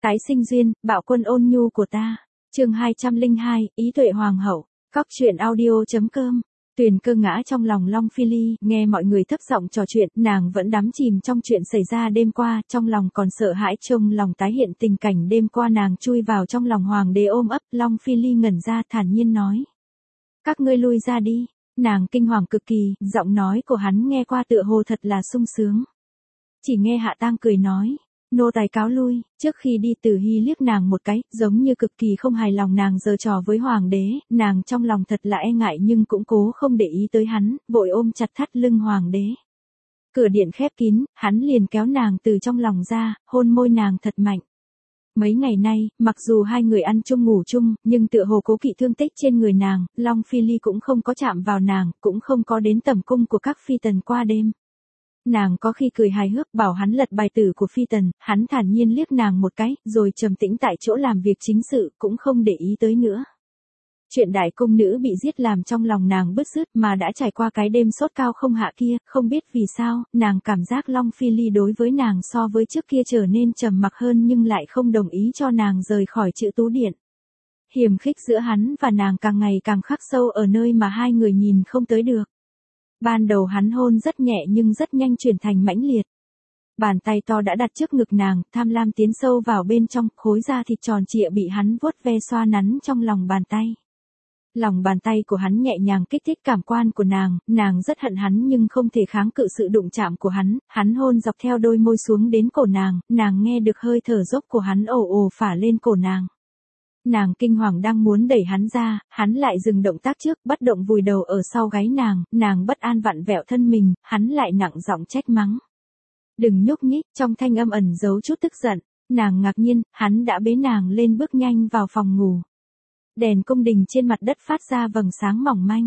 Tái sinh duyên, bạo quân ôn nhu của ta. Chương 202, ý tuệ hoàng hậu. Cóc truyện audio.com. Tuyền Cơ ngã trong lòng Long Phi Ly, nghe mọi người thấp giọng trò chuyện, nàng vẫn đắm chìm trong chuyện xảy ra đêm qua, trong lòng còn sợ hãi trông lòng tái hiện tình cảnh đêm qua nàng chui vào trong lòng hoàng đế ôm ấp. Long Phi Ly ngẩn ra thản nhiên nói: các ngươi lui ra đi. Nàng kinh hoàng cực kỳ, giọng nói của hắn nghe qua tựa hồ thật là sung sướng. Chỉ nghe Hạ Tang cười nói: nô tài cáo lui. Trước khi đi Tử Hy liếc nàng một cái, giống như cực kỳ không hài lòng nàng giở trò với hoàng đế, nàng trong lòng thật là e ngại nhưng cũng cố không để ý tới hắn, vội ôm chặt thắt lưng hoàng đế. Cửa điện khép kín, hắn liền kéo nàng từ trong lòng ra, hôn môi nàng thật mạnh. Mấy ngày nay, mặc dù hai người ăn chung ngủ chung, nhưng tựa hồ cố kỵ thương tích trên người nàng, Long Phi Ly cũng không có chạm vào nàng, cũng không có đến tầm cung của các phi tần qua đêm. Nàng có khi cười hài hước bảo hắn lật bài tử của phi tần, hắn thản nhiên liếc nàng một cái, rồi trầm tĩnh tại chỗ làm việc chính sự, cũng không để ý tới nữa. Chuyện đại cung nữ bị giết làm trong lòng nàng bứt rứt mà đã trải qua cái đêm sốt cao không hạ kia, không biết vì sao, nàng cảm giác Long Phi Ly đối với nàng so với trước kia trở nên trầm mặc hơn nhưng lại không đồng ý cho nàng rời khỏi Chữ Tú Điện. Hiềm khích giữa hắn và nàng càng ngày càng khắc sâu ở nơi mà hai người nhìn không tới được. Ban đầu hắn hôn rất nhẹ nhưng rất nhanh chuyển thành mãnh liệt. Bàn tay to đã đặt trước ngực nàng, tham lam tiến sâu vào bên trong, khối da thịt tròn trịa bị hắn vuốt ve xoa nắn trong lòng bàn tay. Lòng bàn tay của hắn nhẹ nhàng kích thích cảm quan của nàng rất hận hắn nhưng không thể kháng cự sự đụng chạm của hắn hôn dọc theo đôi môi xuống đến cổ nàng nghe được hơi thở dốc của hắn ồ ồ phả lên cổ nàng. Nàng kinh hoàng đang muốn đẩy hắn ra, hắn lại dừng động tác trước, bất động vùi đầu ở sau gáy nàng bất an vặn vẹo thân mình, hắn lại nặng giọng trách mắng. Đừng nhúc nhích, trong thanh âm ẩn giấu chút tức giận, nàng ngạc nhiên, hắn đã bế nàng lên bước nhanh vào phòng ngủ. Đèn cung đình trên mặt đất phát ra vầng sáng mỏng manh.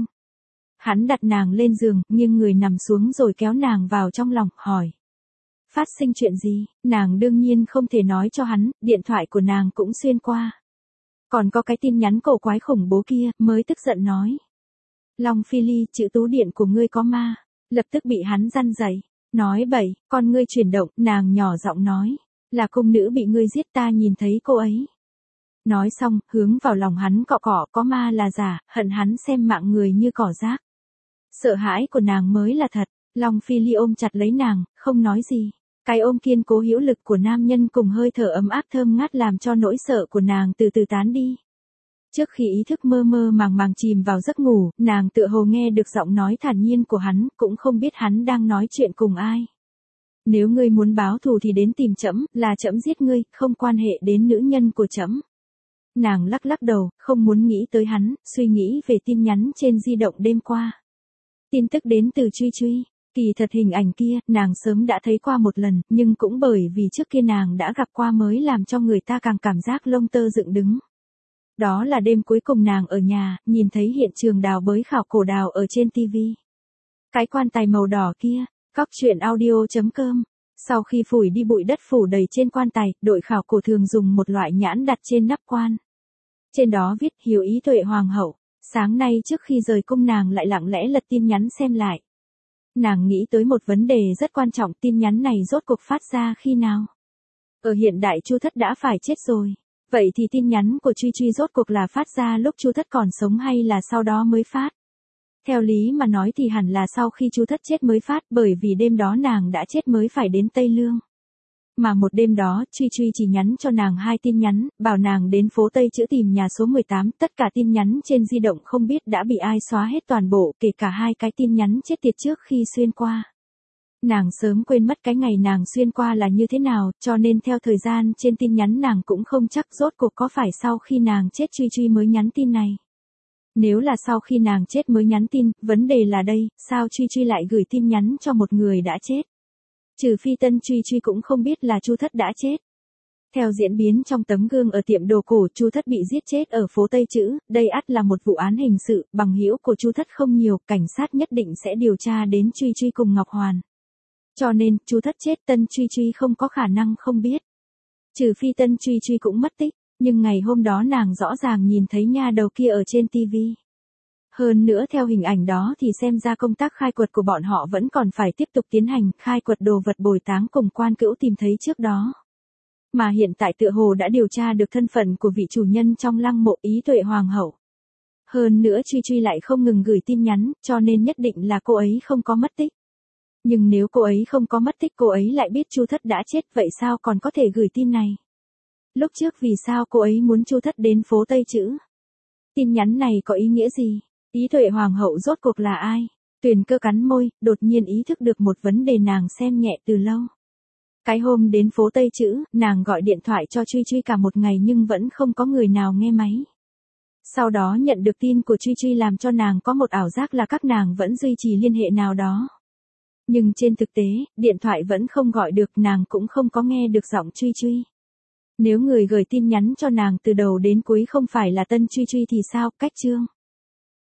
Hắn đặt nàng lên giường, nghiêng người nằm xuống rồi kéo nàng vào trong lòng, hỏi. Phát sinh chuyện gì? Nàng đương nhiên không thể nói cho hắn, điện thoại của nàng cũng xuyên qua. Còn có cái tin nhắn cổ quái khủng bố kia, mới tức giận nói. Long Phi Ly, Chữ Tú Điện của ngươi có ma. Lập tức bị hắn răn dậy. Nói bậy, con ngươi chuyển động, nàng nhỏ giọng nói. Là cung nữ bị ngươi giết, ta nhìn thấy cô ấy. Nói xong, hướng vào lòng hắn cọ cọ, có ma là giả, hận hắn xem mạng người như cỏ rác. Sợ hãi của nàng mới là thật. Long Phi Ly ôm chặt lấy nàng, không nói gì. Cái ôm kiên cố hữu lực của nam nhân cùng hơi thở ấm áp thơm ngát làm cho nỗi sợ của nàng từ từ tán đi. Trước khi ý thức mơ mơ màng chìm vào giấc ngủ, nàng tựa hồ nghe được giọng nói thản nhiên của hắn, cũng không biết hắn đang nói chuyện cùng ai. Nếu ngươi muốn báo thù thì đến tìm trẫm, là trẫm giết ngươi, không quan hệ đến nữ nhân của trẫm. Nàng lắc lắc đầu, không muốn nghĩ tới hắn, suy nghĩ về tin nhắn trên di động đêm qua. Tin tức đến từ Truy Truy. Kỳ thật hình ảnh kia, nàng sớm đã thấy qua một lần, nhưng cũng bởi vì trước kia nàng đã gặp qua mới làm cho người ta càng cảm giác lông tơ dựng đứng. Đó là đêm cuối cùng nàng ở nhà, nhìn thấy hiện trường đào bới khảo cổ đào ở trên TV. Cái quan tài màu đỏ kia, cóc truyện audio.com. Sau khi phủi đi bụi đất phủ đầy trên quan tài, đội khảo cổ thường dùng một loại nhãn đặt trên nắp quan. Trên đó viết Hiếu ý tuệ hoàng hậu. Sáng nay trước khi rời cung nàng lại lặng lẽ lật tin nhắn xem lại. Nàng nghĩ tới một vấn đề rất quan trọng, tin nhắn này rốt cuộc phát ra khi nào? Ở hiện đại Chu Thất đã phải chết rồi. Vậy thì tin nhắn của Truy Truy rốt cuộc là phát ra lúc Chu Thất còn sống hay là sau đó mới phát? Theo lý mà nói thì hẳn là sau khi Chu Thất chết mới phát, bởi vì đêm đó nàng đã chết mới phải đến Tây Lương. Mà một đêm đó, Truy Truy chỉ nhắn cho nàng 2 tin nhắn, bảo nàng đến phố Tây Chữ tìm nhà số 18, tất cả tin nhắn trên di động không biết đã bị ai xóa hết toàn bộ, kể cả 2 cái tin nhắn chết tiệt trước khi xuyên qua. Nàng sớm quên mất cái ngày nàng xuyên qua là như thế nào, cho nên theo thời gian trên tin nhắn nàng cũng không chắc rốt cuộc có phải sau khi nàng chết Truy Truy mới nhắn tin này. Nếu là sau khi nàng chết mới nhắn tin, vấn đề là đây, sao Truy Truy lại gửi tin nhắn cho một người đã chết? Trừ phi Tân Truy Truy cũng không biết là Chu Thất đã chết. Theo diễn biến trong tấm gương ở tiệm đồ cổ, Chu Thất bị giết chết ở phố Tây Chữ, đây ắt là một vụ án hình sự, bằng hữu của Chu Thất không nhiều, cảnh sát nhất định sẽ điều tra đến Truy Truy cùng Ngọc Hoàn. Cho nên, Chu Thất chết Tân Truy Truy không có khả năng không biết. Trừ phi Tân Truy Truy cũng mất tích, nhưng ngày hôm đó nàng rõ ràng nhìn thấy nha đầu kia ở trên TV. Hơn nữa theo hình ảnh đó thì xem ra công tác khai quật của bọn họ vẫn còn phải tiếp tục tiến hành, khai quật đồ vật bồi táng cùng quan cữu tìm thấy trước đó. Mà hiện tại tựa hồ đã điều tra được thân phận của vị chủ nhân trong lăng mộ Ý Tuệ Hoàng hậu. Hơn nữa Truy Truy lại không ngừng gửi tin nhắn, cho nên nhất định là cô ấy không có mất tích. Nhưng nếu cô ấy không có mất tích, cô ấy lại biết Chu Thất đã chết, vậy sao còn có thể gửi tin này? Lúc trước vì sao cô ấy muốn Chu Thất đến phố Tây Chữ? Tin nhắn này có ý nghĩa gì? Ý Tuệ Hoàng hậu rốt cuộc là ai? Tuyền Cơ cắn môi, đột nhiên ý thức được một vấn đề nàng xem nhẹ từ lâu. Cái hôm đến phố Tây Chữ, nàng gọi điện thoại cho Truy Truy cả một ngày nhưng vẫn không có người nào nghe máy. Sau đó nhận được tin của Truy Truy làm cho nàng có một ảo giác là các nàng vẫn duy trì liên hệ nào đó. Nhưng trên thực tế, điện thoại vẫn không gọi được, nàng cũng không có nghe được giọng Truy Truy. Nếu người gửi tin nhắn cho nàng từ đầu đến cuối không phải là Tân Truy Truy thì sao? Cách chương